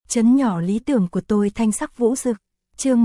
Trấn nhỏ lý tưởng của tôi thanh sắc vũ rực. Chương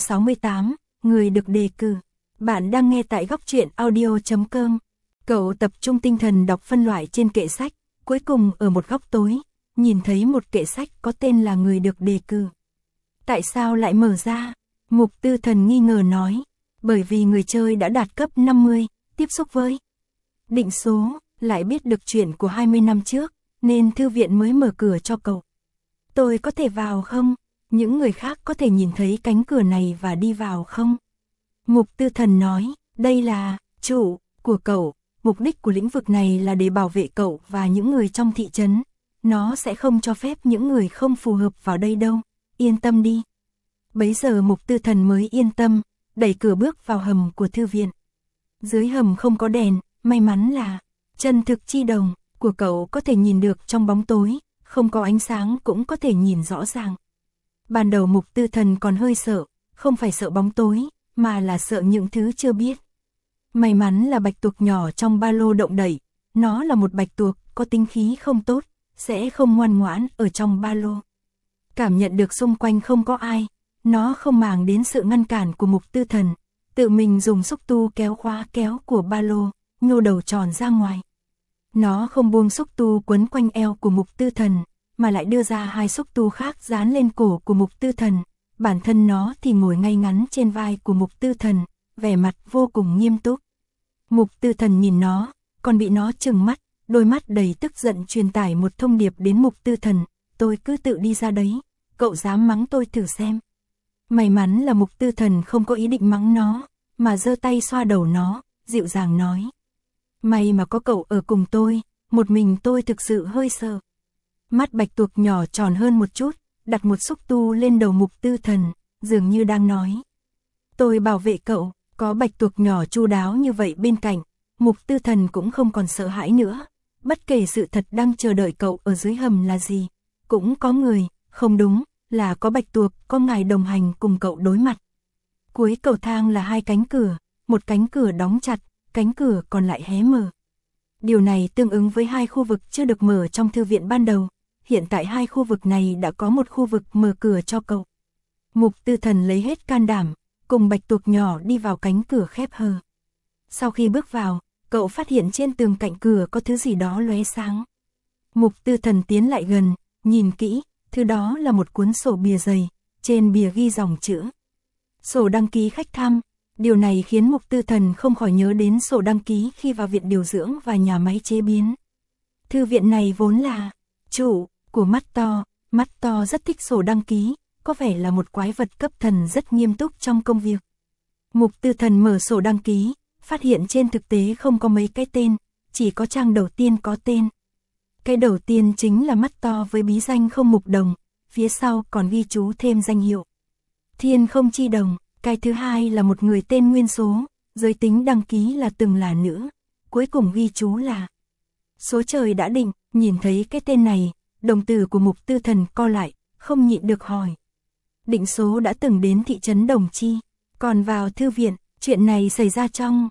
168, người được đề cử. Bạn đang nghe tại góc truyện audio.com. Cậu tập trung tinh thần đọc phân loại trên kệ sách, cuối cùng ở một góc tối, nhìn thấy một kệ sách có tên là người được đề cử. Tại sao lại mở ra? Mục Tư Thần nghi ngờ nói. Bởi vì người chơi đã đạt cấp 50, tiếp xúc với định số, lại biết được chuyện của 20 năm trước, nên thư viện mới mở cửa cho cậu. Tôi có thể vào không? Những người khác có thể nhìn thấy cánh cửa này và đi vào không? Mục Tư Thần nói, đây là chủ của cậu, mục đích của lĩnh vực này là để bảo vệ cậu và những người trong thị trấn. Nó sẽ không cho phép những người không phù hợp vào đây đâu, yên tâm đi. Bấy giờ Mục Tư Thần mới yên tâm, đẩy cửa bước vào hầm của thư viện. Dưới hầm không có đèn, may mắn là chân thực chi đồng của cậu có thể nhìn được trong bóng tối, không có ánh sáng cũng có thể nhìn rõ ràng. Ban đầu Mục Tư Thần còn hơi sợ, không phải sợ bóng tối, mà là sợ những thứ chưa biết. May mắn là bạch tuộc nhỏ trong ba lô động đậy, nó là một bạch tuộc có tính khí không tốt, sẽ không ngoan ngoãn ở trong ba lô. Cảm nhận được xung quanh không có ai, nó không màng đến sự ngăn cản của Mục Tư Thần, tự mình dùng xúc tu kéo khóa kéo của ba lô, nhô đầu tròn ra ngoài. Nó không buông xúc tu quấn quanh eo của Mục Tư Thần, mà lại đưa ra hai xúc tu khác dán lên cổ của Mục Tư Thần. Bản thân nó thì ngồi ngay ngắn trên vai của Mục Tư Thần, vẻ mặt vô cùng nghiêm túc. Mục Tư Thần nhìn nó, còn bị nó trừng mắt, đôi mắt đầy tức giận truyền tải một thông điệp đến Mục Tư Thần, tôi cứ tự đi ra đấy, cậu dám mắng tôi thử xem. May mắn là Mục Tư Thần không có ý định mắng nó, mà giơ tay xoa đầu nó, dịu dàng nói. May mà có cậu ở cùng tôi, một mình tôi thực sự hơi sợ. Mắt bạch tuộc nhỏ tròn hơn một chút, đặt một xúc tu lên đầu Mục Tư Thần, dường như đang nói. Tôi bảo vệ cậu, có bạch tuộc nhỏ chu đáo như vậy bên cạnh, Mục Tư Thần cũng không còn sợ hãi nữa. Bất kể sự thật đang chờ đợi cậu ở dưới hầm là gì, cũng có người, không đúng, là có bạch tuộc, có ngài đồng hành cùng cậu đối mặt. Cuối cầu thang là hai cánh cửa, một cánh cửa đóng chặt, cánh cửa còn lại hé mở. Điều này tương ứng với hai khu vực chưa được mở trong thư viện ban đầu. Hiện tại hai khu vực này đã có một khu vực mở cửa cho cậu. Mục Tư Thần lấy hết can đảm, cùng bạch tuộc nhỏ đi vào cánh cửa khép hờ. Sau khi bước vào, cậu phát hiện trên tường cạnh cửa có thứ gì đó lóe sáng. Mục Tư Thần tiến lại gần, nhìn kỹ, thứ đó là một cuốn sổ bìa dày, trên bìa ghi dòng chữ. Sổ đăng ký khách thăm. Điều này khiến Mục Tư Thần không khỏi nhớ đến sổ đăng ký khi vào viện điều dưỡng và nhà máy chế biến. Thư viện này vốn là chủ của mắt to rất thích sổ đăng ký, có vẻ là một quái vật cấp thần rất nghiêm túc trong công việc. Mục Tư Thần mở sổ đăng ký, phát hiện trên thực tế không có mấy cái tên, chỉ có trang đầu tiên có tên. Cái đầu tiên chính là mắt to với bí danh Không Mục Đồng, phía sau còn ghi chú thêm danh hiệu Thiên Không Chi Đồng. Cái thứ hai là một người tên nguyên số, giới tính đăng ký là từng là nữ, cuối cùng ghi chú là số trời đã định. Nhìn thấy cái tên này, đồng tử của Mục Tư Thần co lại, không nhịn được hỏi. Định số đã từng đến thị trấn Đồng Chi, còn vào thư viện, chuyện này xảy ra trong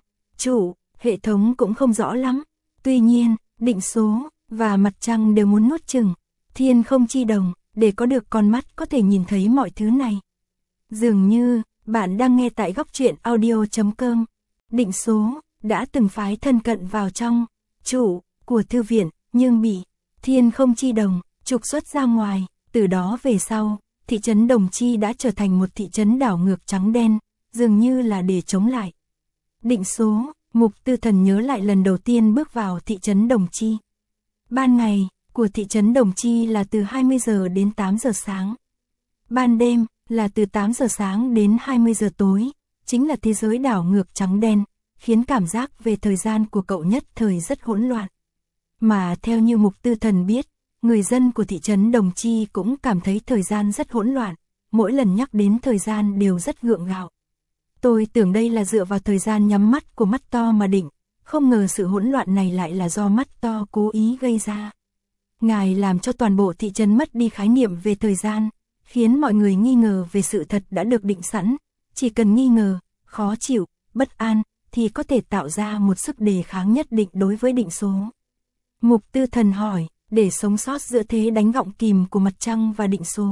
hệ thống cũng không rõ lắm. Tuy nhiên, định số và mặt trăng đều muốn nuốt chửng Thiên Không Chi Đồng, để có được con mắt có thể nhìn thấy mọi thứ này. Dường như bạn đang nghe tại góc truyện audio.com. Định số đã từng phái thân cận vào trong của thư viện, nhưng bị Thiên Không Chi Đồng trục xuất ra ngoài. Từ đó về sau, thị trấn Đồng Chi đã trở thành một thị trấn đảo ngược trắng đen, dường như là để chống lại định số. Mục Tư Thần nhớ lại lần đầu tiên bước vào thị trấn Đồng Chi. Ban ngày của thị trấn Đồng Chi là từ 20 giờ đến 8 giờ sáng. Ban đêm là từ 8 giờ sáng đến 20 giờ tối, chính là thế giới đảo ngược trắng đen, khiến cảm giác về thời gian của cậu nhất thời rất hỗn loạn. Mà theo như Mục Tư Thần biết, người dân của thị trấn Đồng Chi cũng cảm thấy thời gian rất hỗn loạn, mỗi lần nhắc đến thời gian đều rất gượng gạo. Tôi tưởng đây là dựa vào thời gian nhắm mắt của mắt to mà định, không ngờ sự hỗn loạn này lại là do mắt to cố ý gây ra. Ngài làm cho toàn bộ thị trấn mất đi khái niệm về thời gian, khiến mọi người nghi ngờ về sự thật đã được định sẵn. Chỉ cần nghi ngờ, khó chịu, bất an, thì có thể tạo ra một sức đề kháng nhất định đối với định số. Mục Tư Thần hỏi, để sống sót giữa thế đánh gọng kìm của mặt trăng và định số.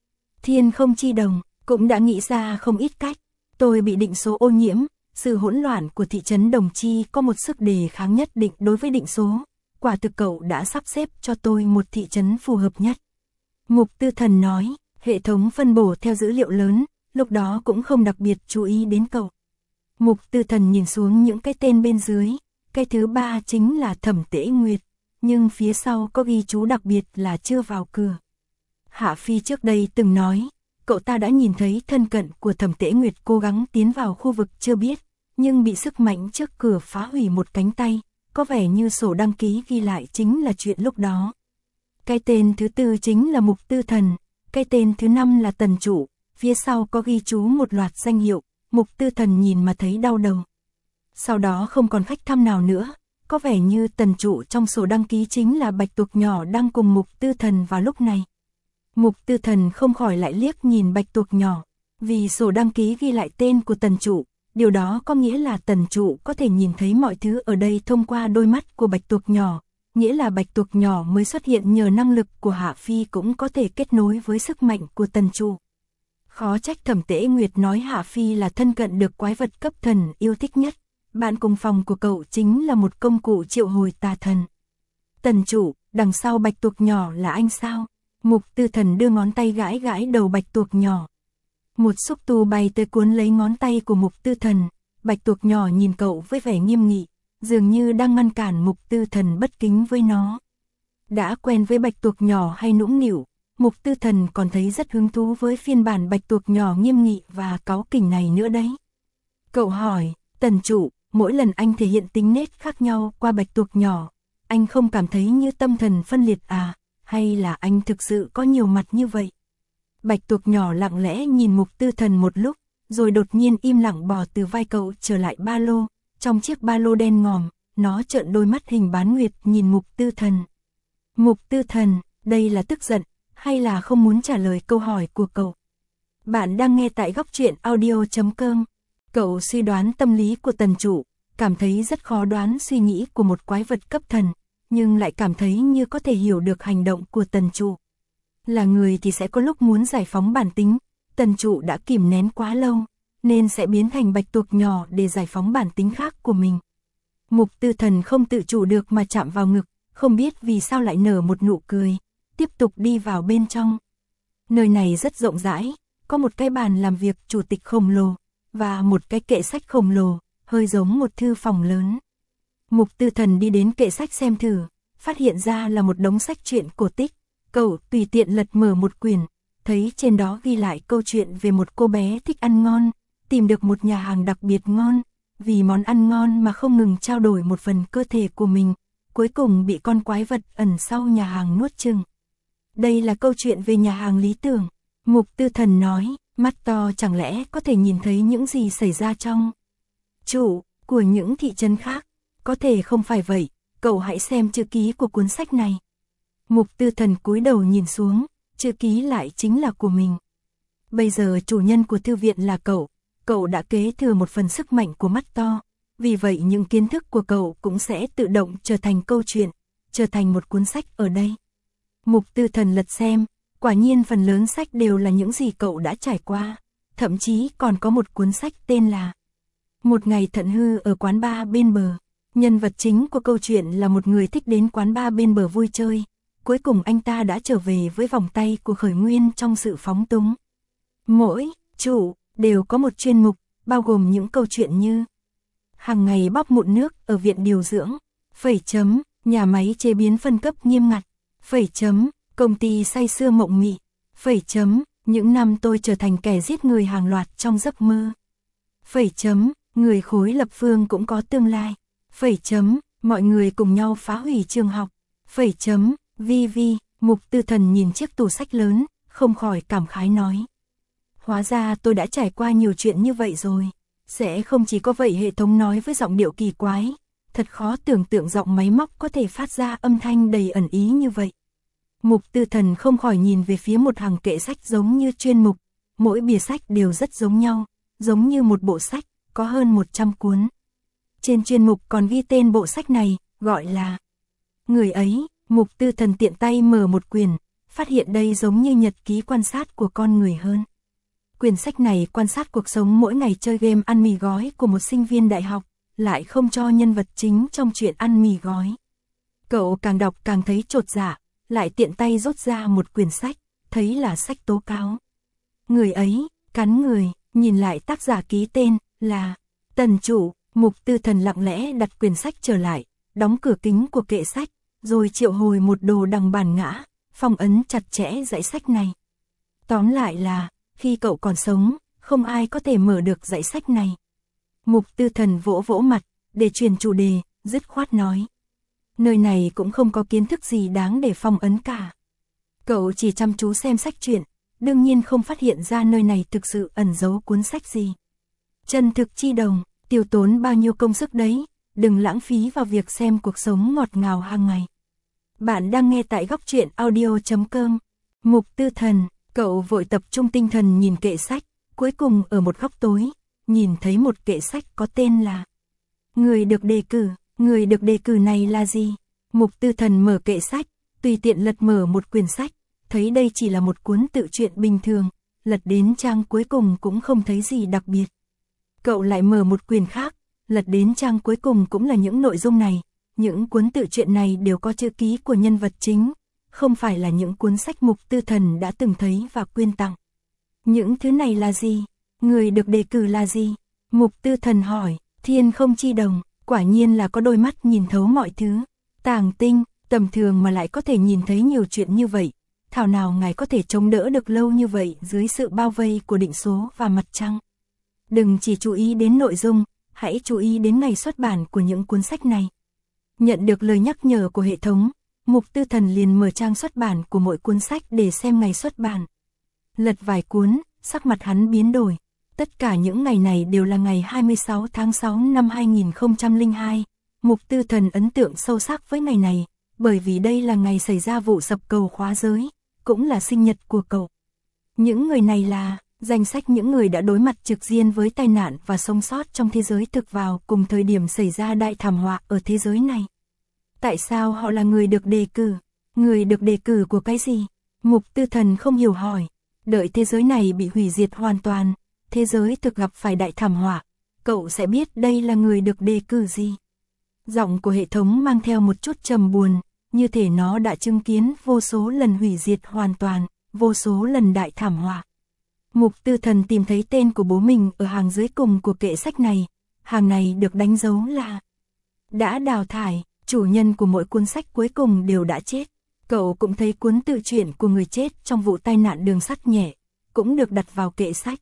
Thiên không chi đồng, cũng đã nghĩ ra không ít cách. Tôi bị định số ô nhiễm, sự hỗn loạn của thị trấn Đồng Chi có một sức đề kháng nhất định đối với định số. Quả thực cậu đã sắp xếp cho tôi một thị trấn phù hợp nhất. Mục Tư Thần nói, hệ thống phân bổ theo dữ liệu lớn, lúc đó cũng không đặc biệt chú ý đến cậu. Mục Tư Thần nhìn xuống những cái tên bên dưới, cái thứ 3 chính là Thẩm Tễ Nguyệt, nhưng phía sau có ghi chú đặc biệt là chưa vào cửa. Hạ Phi trước đây từng nói, cậu ta đã nhìn thấy thân cận của Thẩm Tễ Nguyệt cố gắng tiến vào khu vực chưa biết, nhưng bị sức mạnh trước cửa phá hủy một cánh tay, có vẻ như sổ đăng ký ghi lại chính là chuyện lúc đó. Cái tên thứ 4 chính là Mục Tư Thần, cái tên thứ 5 là Tần Trụ, phía sau có ghi chú một loạt danh hiệu, Mục Tư Thần nhìn mà thấy đau đầu. Sau đó không còn khách thăm nào nữa, có vẻ như Tần Trụ trong sổ đăng ký chính là Bạch Tuộc nhỏ đang cùng Mục Tư Thần vào lúc này. Mục Tư Thần không khỏi lại liếc nhìn Bạch Tuộc nhỏ, vì sổ đăng ký ghi lại tên của Tần Trụ, điều đó có nghĩa là Tần Trụ có thể nhìn thấy mọi thứ ở đây thông qua đôi mắt của Bạch Tuộc nhỏ, nghĩa là Bạch Tuộc nhỏ mới xuất hiện nhờ năng lực của Hạ Phi cũng có thể kết nối với sức mạnh của Tần Trụ. Khó trách Thẩm Tễ Nguyệt nói Hạ Phi là thân cận được quái vật cấp thần yêu thích nhất, bạn cùng phòng của cậu chính là một công cụ triệu hồi tà thần. Tần Trụ, đằng sau Bạch Tuộc nhỏ là anh sao? Mục Tư Thần đưa ngón tay gãi gãi đầu Bạch Tuộc nhỏ. Một xúc tu bay tới cuốn lấy ngón tay của Mục Tư Thần, Bạch Tuộc nhỏ nhìn cậu với vẻ nghiêm nghị, dường như đang ngăn cản Mục Tư Thần bất kính với nó. Đã quen với Bạch Tuộc nhỏ hay nũng nịu, Mục Tư Thần còn thấy rất hứng thú với phiên bản Bạch Tuộc nhỏ nghiêm nghị và cáu kỉnh này nữa đấy. Cậu hỏi, Tần Trụ, mỗi lần anh thể hiện tính nết khác nhau qua Bạch Tuộc nhỏ, anh không cảm thấy như tâm thần phân liệt à, hay là anh thực sự có nhiều mặt như vậy? Bạch Tuộc nhỏ lặng lẽ nhìn Mục Tư Thần một lúc, rồi đột nhiên im lặng bò từ vai cậu trở lại ba lô, trong chiếc ba lô đen ngòm, nó trợn đôi mắt hình bán nguyệt nhìn Mục Tư Thần. Mục Tư Thần, đây là tức giận, hay là không muốn trả lời câu hỏi của cậu? Bạn đang nghe tại góc truyện audio.com. Cậu suy đoán tâm lý của Tần Trụ, cảm thấy rất khó đoán suy nghĩ của một quái vật cấp thần, nhưng lại cảm thấy như có thể hiểu được hành động của Tần Trụ. Là người thì sẽ có lúc muốn giải phóng bản tính, Tần Trụ đã kìm nén quá lâu, nên sẽ biến thành Bạch Tuộc nhỏ để giải phóng bản tính khác của mình. Mục Tư Thần không tự chủ được mà chạm vào ngực, không biết vì sao lại nở một nụ cười, tiếp tục đi vào bên trong. Nơi này rất rộng rãi, có một cái bàn làm việc chủ tịch khổng lồ, và một cái kệ sách khổng lồ, hơi giống một thư phòng lớn. Mục Tư Thần đi đến kệ sách xem thử, phát hiện ra là một đống sách truyện cổ tích. Cậu tùy tiện lật mở một quyển, thấy trên đó ghi lại câu chuyện về một cô bé thích ăn ngon, tìm được một nhà hàng đặc biệt ngon, vì món ăn ngon mà không ngừng trao đổi một phần cơ thể của mình, cuối cùng bị con quái vật ẩn sau nhà hàng nuốt chửng. Đây là câu chuyện về nhà hàng lý tưởng, Mục Tư Thần nói, mắt to chẳng lẽ có thể nhìn thấy những gì xảy ra trong chủ của những thị trấn khác, có thể không phải vậy, cậu hãy xem chữ ký của cuốn sách này. Mục Tư Thần cúi đầu nhìn xuống, chữ ký lại chính là của mình. Bây giờ chủ nhân của thư viện là cậu đã kế thừa một phần sức mạnh của mắt to, vì vậy những kiến thức của cậu cũng sẽ tự động trở thành câu chuyện, trở thành một cuốn sách ở đây. Mục Tư Thần lật xem, quả nhiên phần lớn sách đều là những gì cậu đã trải qua, thậm chí còn có một cuốn sách tên là Một ngày thận hư ở quán bar bên bờ. Nhân vật chính của câu chuyện là một người thích đến quán bar bên bờ vui chơi. Cuối cùng anh ta đã trở về với vòng tay của khởi nguyên trong sự phóng túng. Mỗi chủ đều có một chuyên mục, bao gồm những câu chuyện như hàng ngày bóc mụn nước ở viện điều dưỡng, nhà máy chế biến phân cấp nghiêm ngặt, công ty say sưa mộng mị, những năm tôi trở thành kẻ giết người hàng loạt trong giấc mơ, người khối lập phương cũng có tương lai, mọi người cùng nhau phá hủy trường học, Mục Tư Thần nhìn chiếc tủ sách lớn, không khỏi cảm khái nói. Hóa ra tôi đã trải qua nhiều chuyện như vậy rồi. Sẽ không chỉ có vậy, hệ thống nói với giọng điệu kỳ quái. Thật khó tưởng tượng giọng máy móc có thể phát ra âm thanh đầy ẩn ý như vậy. Mục Tư Thần không khỏi nhìn về phía một hàng kệ sách giống như chuyên mục. Mỗi bìa sách đều rất giống nhau, giống như một bộ sách, có hơn 100 cuốn. Trên chuyên mục còn ghi tên bộ sách này, gọi là Người ấy, Mục Tư Thần tiện tay mở một quyển, phát hiện đây giống như nhật ký quan sát của con người hơn. Quyển sách này quan sát cuộc sống mỗi ngày chơi game ăn mì gói của một sinh viên đại học, lại không cho nhân vật chính trong chuyện ăn mì gói. Cậu càng đọc càng thấy chột dạ, lại tiện tay rút ra một quyển sách, thấy là sách tố cáo. Người ấy, cắn người, nhìn lại tác giả ký tên, là Tần Chủ. Mục Tư Thần lặng lẽ đặt quyển sách trở lại, đóng cửa kính của kệ sách, rồi triệu hồi một đồ đằng bản ngã, phong ấn chặt chẽ dãy sách này. Tóm lại là, khi cậu còn sống, không ai có thể mở được dãy sách này. Mục Tư Thần vỗ vỗ mặt, để chuyển chủ đề, dứt khoát nói. Nơi này cũng không có kiến thức gì đáng để phong ấn cả. Cậu chỉ chăm chú xem sách truyện, đương nhiên không phát hiện ra nơi này thực sự ẩn giấu cuốn sách gì. Chân thực chi đồng, tiêu tốn bao nhiêu công sức đấy, đừng lãng phí vào việc xem cuộc sống ngọt ngào hàng ngày. Bạn đang nghe tại góc truyện audio.com. Mục Tư Thần, cậu vội tập trung tinh thần nhìn kệ sách, cuối cùng ở một góc tối, nhìn thấy một kệ sách có tên là Người được đề cử. Người được đề cử này là gì? Mục Tư Thần mở kệ sách, tùy tiện lật mở một quyển sách, thấy đây chỉ là một cuốn tự truyện bình thường, lật đến trang cuối cùng cũng không thấy gì đặc biệt. Cậu lại mở một quyển khác, lật đến trang cuối cùng cũng là những nội dung này, những cuốn tự truyện này đều có chữ ký của nhân vật chính, không phải là những cuốn sách Mục Tư Thần đã từng thấy và quyên tặng. Những thứ này là gì? Người được đề cử là gì? Mục Tư Thần hỏi. Thiên không chi đồng, quả nhiên là có đôi mắt nhìn thấu mọi thứ. Tàng tinh, tầm thường mà lại có thể nhìn thấy nhiều chuyện như vậy. Thảo nào ngài có thể chống đỡ được lâu như vậy dưới sự bao vây của định số và mặt trăng. Đừng chỉ chú ý đến nội dung, hãy chú ý đến ngày xuất bản của những cuốn sách này. Nhận được lời nhắc nhở của hệ thống, Mục Tư Thần liền mở trang xuất bản của mỗi cuốn sách để xem ngày xuất bản. Lật vài cuốn, sắc mặt hắn biến đổi. Tất cả những ngày này đều là ngày 26 tháng 6 năm 2002. Mục Tư Thần ấn tượng sâu sắc với ngày này, bởi vì đây là ngày xảy ra vụ sập cầu khóa giới, cũng là sinh nhật của cậu. Những người này là danh sách những người đã đối mặt trực diện với tai nạn và sống sót trong thế giới thực vào cùng thời điểm xảy ra đại thảm họa ở thế giới này. Tại sao họ là người được đề cử? Người được đề cử của cái gì? Mục Tư Thần không hiểu hỏi. Đợi thế giới này bị hủy diệt hoàn toàn, thế giới thực gặp phải đại thảm họa, cậu sẽ biết đây là người được đề cử gì. Giọng của hệ thống mang theo một chút trầm buồn, như thể nó đã chứng kiến vô số lần hủy diệt hoàn toàn, vô số lần đại thảm họa. Mục Tư Thần tìm thấy tên của bố mình ở hàng dưới cùng của kệ sách này, hàng này được đánh dấu là đã đào thải, chủ nhân của mỗi cuốn sách cuối cùng đều đã chết. Cậu cũng thấy cuốn tự truyện của người chết trong vụ tai nạn đường sắt nhẹ, cũng được đặt vào kệ sách.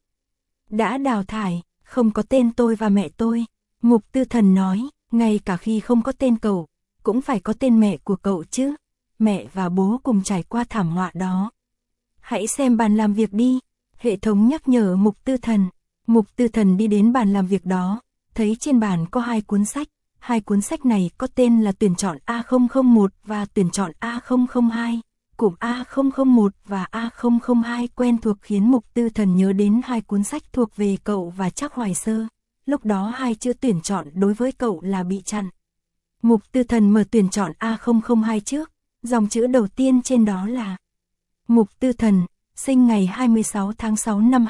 Đã đào thải, không có tên tôi và mẹ tôi. Mục Tư Thần nói, ngay cả khi không có tên cậu, cũng phải có tên mẹ của cậu chứ. Mẹ và bố cùng trải qua thảm họa đó. Hãy xem bàn làm việc đi. Hệ thống nhắc nhở Mục Tư Thần. Mục Tư Thần đi đến bàn làm việc đó, thấy trên bàn có hai cuốn sách. Hai cuốn sách này có tên là tuyển chọn A001 và tuyển chọn A002. Cụm A001 và A002 quen thuộc khiến Mục Tư Thần nhớ đến hai cuốn sách thuộc về cậu và Trác Hoài Sơ. Lúc đó hai chữ tuyển chọn đối với cậu là bị chặn. Mục Tư Thần mở tuyển chọn A002 trước, dòng chữ đầu tiên trên đó là Mục Tư Thần, sinh ngày 26 tháng 6 năm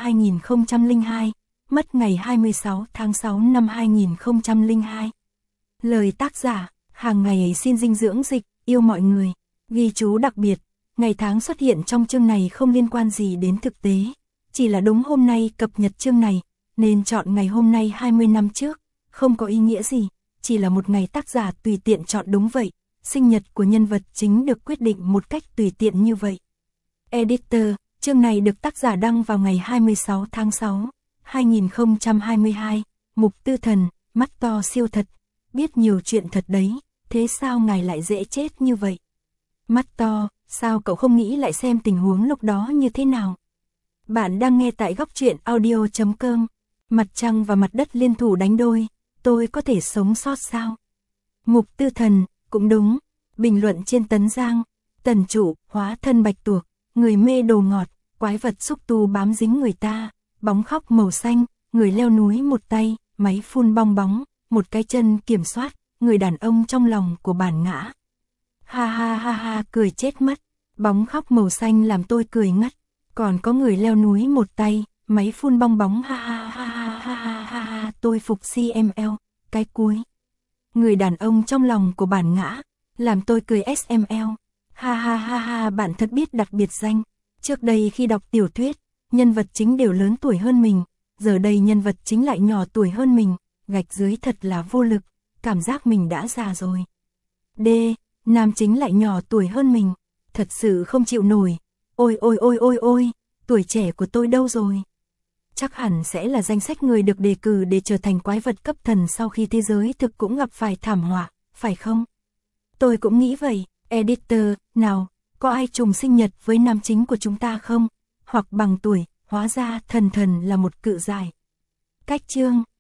2002, mất ngày 26 tháng 6 năm 2002. Lời tác giả, hàng ngày ấy xin dinh dưỡng dịch, yêu mọi người. Ghi chú đặc biệt, ngày tháng xuất hiện trong chương này không liên quan gì đến thực tế. Chỉ là đúng hôm nay cập nhật chương này, nên chọn ngày hôm nay 20 năm trước, không có ý nghĩa gì, chỉ là một ngày tác giả tùy tiện chọn đúng vậy. Sinh nhật của nhân vật chính được quyết định một cách tùy tiện như vậy. Editor, chương này được tác giả đăng vào ngày 26 tháng 6, 2022. Mục Tư Thần, mắt to siêu thật, biết nhiều chuyện thật đấy, thế sao ngài lại dễ chết như vậy? Mắt to, sao cậu không nghĩ lại xem tình huống lúc đó như thế nào? Bạn đang nghe tại góc truyện audio.com. Mặt trăng và mặt đất liên thủ đánh đôi, tôi có thể sống sót sao? Mục Tư Thần, cũng đúng. Bình luận trên Tấn Giang. Tần Chủ, hóa thân bạch tuộc, người mê đồ ngọt, quái vật xúc tu bám dính người ta, bóng khóc màu xanh, người leo núi một tay, máy phun bong bóng, một cái chân kiểm soát, người đàn ông trong lòng của bản ngã. Ha ha ha ha, cười chết mất. Bóng khóc màu xanh làm tôi cười ngất. Còn có người leo núi một tay, máy phun bong bóng ha ha ha ha ha ha ha ha, tôi phục CML, cái cuối. Người đàn ông trong lòng của bản ngã, làm tôi cười SML. Ha ha ha ha, bạn thật biết đặt biệt danh. Trước đây khi đọc tiểu thuyết, nhân vật chính đều lớn tuổi hơn mình, giờ đây nhân vật chính lại nhỏ tuổi hơn mình, gạch dưới thật là vô lực, cảm giác mình đã già rồi. D, nam chính lại nhỏ tuổi hơn mình, thật sự không chịu nổi. Ôi ôi ôi ôi ôi, tuổi trẻ của tôi đâu rồi? Chắc hẳn sẽ là danh sách người được đề cử để trở thành quái vật cấp thần sau khi thế giới thực cũng gặp phải thảm họa, phải không? Tôi cũng nghĩ vậy. Editor, nào, có ai trùng sinh nhật với nam chính của chúng ta không? Hoặc bằng tuổi, hóa ra thần là một cự giải. Cách chương